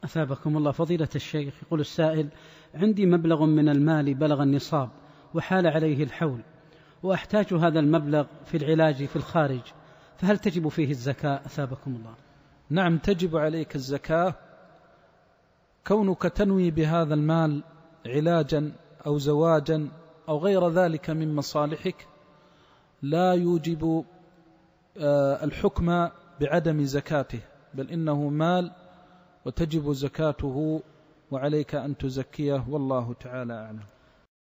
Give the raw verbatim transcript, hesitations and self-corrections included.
أثابكم الله. فضيلة الشيخ، يقول السائل: عندي مبلغ من المال بلغ النصاب وحال عليه الحول، وأحتاج هذا المبلغ في العلاج في الخارج، فهل تجب فيه الزكاة أثابكم الله؟ نعم، تجب عليك الزكاة. كونك تنوي بهذا المال علاجا أو زواجا أو غير ذلك من مصالحك لا يوجب الحكم بعدم زكاته، بل إنه مال وتجب زكاته وعليك أن تزكيه، والله تعالى أعلم.